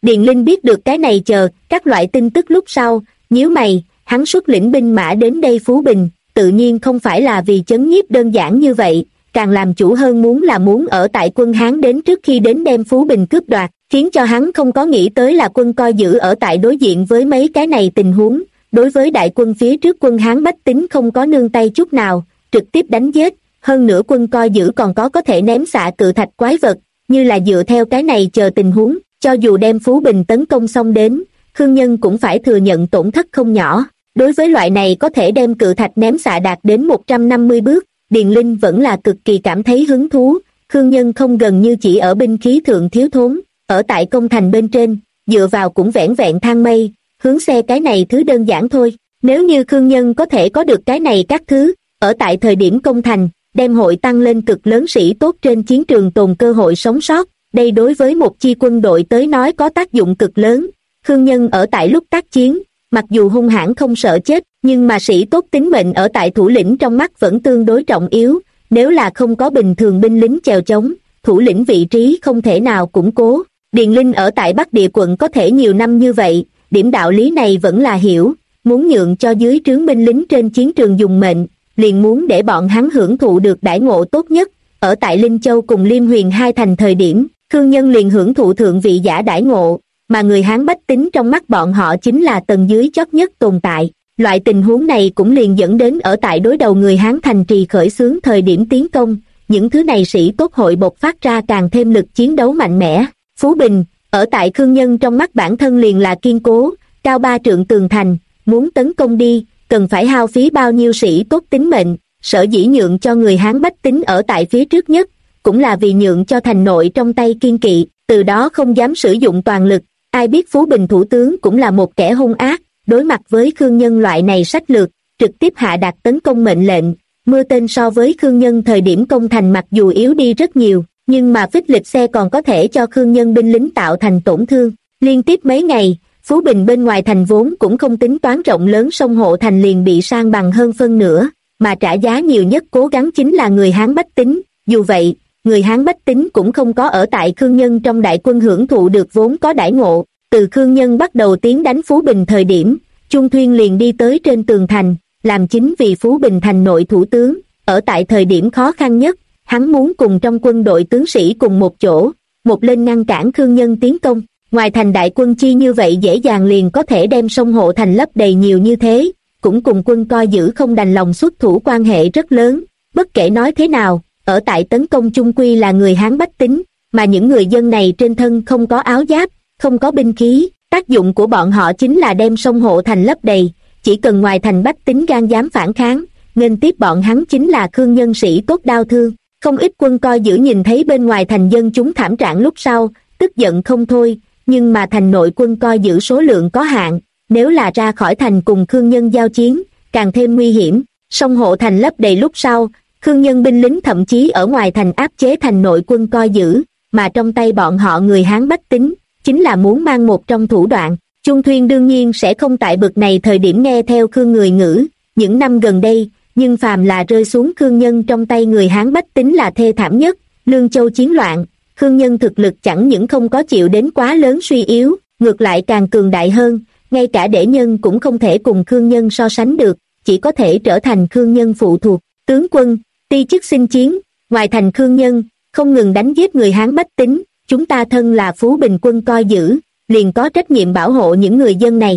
Điền Linh biết được cái này chờ các loại tin tức lúc sau, nhíu mày, hắn xuất lĩnh binh mã đến đây Phú Bình, tự nhiên không phải là vì chấn nhiếp đơn giản như vậy, càng làm chủ hơn muốn ở tại quân Hán đến trước khi đến đem Phú Bình cướp đoạt, khiến cho hắn không có nghĩ tới là quân coi giữ ở tại đối diện với mấy cái này tình huống, đối với đại quân phía trước quân Hán bách tính không có nương tay chút nào, trực tiếp đánh giết, hơn nữa quân coi giữ còn có thể ném xạ cự thạch quái vật, như là dựa theo cái này chờ tình huống, cho dù đem Phú Bình tấn công xong đến, Khương Nhân cũng phải thừa nhận tổn thất không nhỏ. Đối với loại này có thể đem cự thạch ném xạ đạt đến 150 bước, Điền Linh vẫn là cực kỳ cảm thấy hứng thú. Khương Nhân không gần như chỉ ở binh khí thượng thiếu thốn, ở tại công thành bên trên, dựa vào cũng vẻn vẹn thang mây, hướng xe cái này thứ đơn giản thôi. Nếu như Khương Nhân có thể có được cái này các thứ, ở tại thời điểm công thành, đem hội tăng lên cực lớn sĩ tốt trên chiến trường tồn cơ hội sống sót, đây đối với một chi quân đội tới nói có tác dụng cực lớn. Khương Nhân ở tại lúc tác chiến, mặc dù hung hãn không sợ chết, nhưng mà sĩ tốt tính mệnh ở tại thủ lĩnh trong mắt vẫn tương đối trọng yếu, nếu là không có bình thường binh lính chèo chống, thủ lĩnh vị trí không thể nào củng cố. Điền Linh ở tại Bắc Địa quận có thể nhiều năm như vậy, điểm đạo lý này vẫn là hiểu, muốn nhượng cho dưới trướng binh lính trên chiến trường dùng mệnh, liền muốn để bọn hắn hưởng thụ được đãi ngộ tốt nhất. Ở tại Linh Châu cùng Liêm Huyền hai thành thời điểm, Khương Nhân liền hưởng thụ thượng vị giả đãi ngộ, mà người Hán bách tính trong mắt bọn họ chính là tầng dưới chót nhất tồn tại. Loại tình huống này cũng liền dẫn đến ở tại đối đầu người Hán thành trì khởi xướng thời điểm tiến công, những thứ này sĩ tốt hội bộc phát ra càng thêm lực chiến đấu mạnh mẽ. Phú Bình, ở tại Khương Nhân trong mắt bản thân liền là kiên cố, cao 3 trượng tường thành, muốn tấn công đi, cần phải hao phí bao nhiêu sĩ tốt tính mệnh, sở dĩ nhượng cho người Hán bách tính ở tại phía trước nhất, cũng là vì nhượng cho thành nội trong tay kiên kỵ, từ đó không dám sử dụng toàn lực. Ai biết Phú Bình thủ tướng cũng là một kẻ hung ác, đối mặt với Khương Nhân loại này sách lược, trực tiếp hạ đạt tấn công mệnh lệnh. Mưa tên so với Khương Nhân thời điểm công thành mặc dù yếu đi rất nhiều, nhưng mà phích lịch xe còn có thể cho Khương Nhân binh lính tạo thành tổn thương. Liên tiếp mấy ngày, Phú Bình bên ngoài thành vốn cũng không tính toán rộng lớn, sông hộ thành liền bị san bằng hơn phân nửa, mà trả giá nhiều nhất cố gắng chính là người Hán bách tính. Dù vậy, người Hán bách tính cũng không có ở tại Khương Nhân trong đại quân hưởng thụ được vốn có đãi ngộ. Từ Khương Nhân bắt đầu tiến đánh Phú Bình thời điểm, Trung Thuyên liền đi tới trên tường thành, làm chính vì Phú Bình thành nội thủ tướng. Ở tại thời điểm khó khăn nhất, hắn muốn cùng trong quân đội tướng sĩ cùng một chỗ, một lên ngăn cản Khương Nhân tiến công. Ngoài thành đại quân chi như vậy dễ dàng liền có thể đem sông hộ thành lấp đầy nhiều như thế, cũng cùng quân coi giữ không đành lòng xuất thủ quan hệ rất lớn. Bất kể nói thế nào, ở tại tấn công chung quy là người Hán bách tính, mà những người dân này trên thân không có áo giáp, không có binh khí, tác dụng của bọn họ chính là đem sông hộ thành lấp đầy, chỉ cần ngoài thành bách tính gan dám phản kháng, nên tiếp bọn hắn chính là Khương Nhân sĩ tốt đau thương. Không ít quân coi giữ nhìn thấy bên ngoài thành dân chúng thảm trạng lúc sau, tức giận không thôi, nhưng mà thành nội quân coi giữ số lượng có hạn, nếu là ra khỏi thành cùng Khương Nhân giao chiến, càng thêm nguy hiểm. Sông hộ thành lấp đầy lúc sau, Khương Nhân binh lính thậm chí ở ngoài thành áp chế thành nội quân coi giữ, mà trong tay bọn họ người Hán bách tính, chính là muốn mang một trong thủ đoạn. Trung Thuyên đương nhiên sẽ không tại bực này thời điểm nghe theo Khương người ngữ, những năm gần đây, nhưng phàm là rơi xuống Khương Nhân trong tay người Hán bách tính là thê thảm nhất. Lương Châu chiến loạn, Khương Nhân thực lực chẳng những không có chịu đến quá lớn suy yếu, ngược lại càng cường đại hơn, ngay cả đệ nhân cũng không thể cùng Khương Nhân so sánh được, chỉ có thể trở thành Khương Nhân phụ thuộc. Tướng quân, ti chức xin chiến, ngoài thành Khương Nhân, không ngừng đánh giết người Hán bách tính, chúng ta thân là Phú Bình quân coi giữ, liền có trách nhiệm bảo hộ những người dân này.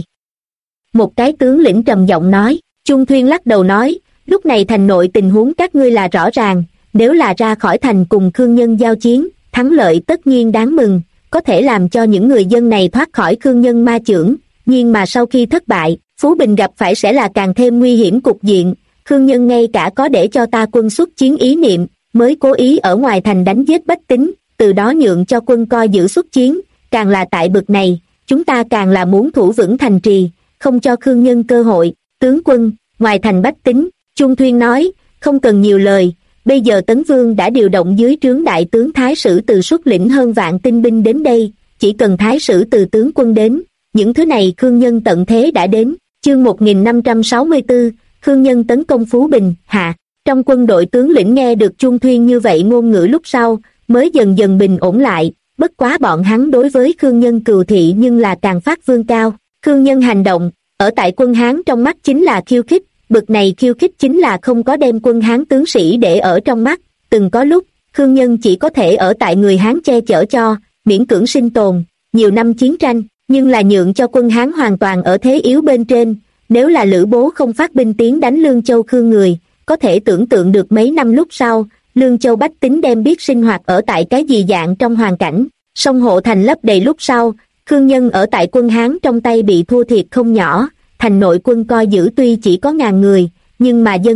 Một cái tướng lĩnh trầm giọng nói. Trung Thuyên lắc đầu nói, lúc này thành nội tình huống các ngươi là rõ ràng, nếu là ra khỏi thành cùng Khương Nhân giao chiến, thắng lợi tất nhiên đáng mừng, có thể làm cho những người dân này thoát khỏi Khương Nhân ma chưởng, nhưng mà sau khi thất bại, Phú Bình gặp phải sẽ là càng thêm nguy hiểm cục diện. Khương Nhân ngay cả có để cho ta quân xuất chiến ý niệm, mới cố ý ở ngoài thành đánh giết bách tính, từ đó nhượng cho quân coi giữ xuất chiến, càng là tại bực này, chúng ta càng là muốn thủ vững thành trì, không cho Khương Nhân cơ hội. Tướng quân, ngoài thành bách tính, Trung Thuyên nói, không cần nhiều lời, bây giờ Tấn Vương đã điều động dưới trướng đại tướng Thái Sử Từ xuất lĩnh hơn vạn tinh binh đến đây, chỉ cần Thái Sử Từ tướng quân đến, những thứ này Khương Nhân tận thế đã đến. Chương 1564, Khương Nhân tấn công Phú Bình, hạ. Trong quân đội tướng lĩnh nghe được Trung Thuyên như vậy ngôn ngữ lúc sau, mới dần dần bình ổn lại, bất quá bọn hắn đối với Khương Nhân cừu thị nhưng là càng phát vương cao. Khương Nhân hành động, ở tại quân Hán trong mắt chính là khiêu khích, bực này khiêu khích chính là không có đem quân Hán tướng sĩ để ở trong mắt, từng có lúc, Khương Nhân chỉ có thể ở tại người Hán che chở cho, miễn cưỡng sinh tồn, nhiều năm chiến tranh, nhưng là nhượng cho quân Hán hoàn toàn ở thế yếu bên trên, nếu là Lữ Bố không phát binh tiến đánh Lương Châu Khương người, có thể tưởng tượng được mấy năm lúc sau, Lương Châu bách tính đem biết sinh hoạt ở tại cái gì dạng trong hoàn cảnh. Sông Hộ thành lấp đầy lúc sau, Khương Nhân ở tại quân Hán trong tay bị thua thiệt không nhỏ, thành nội quân coi giữ tuy chỉ có 1000 người, nhưng mà dân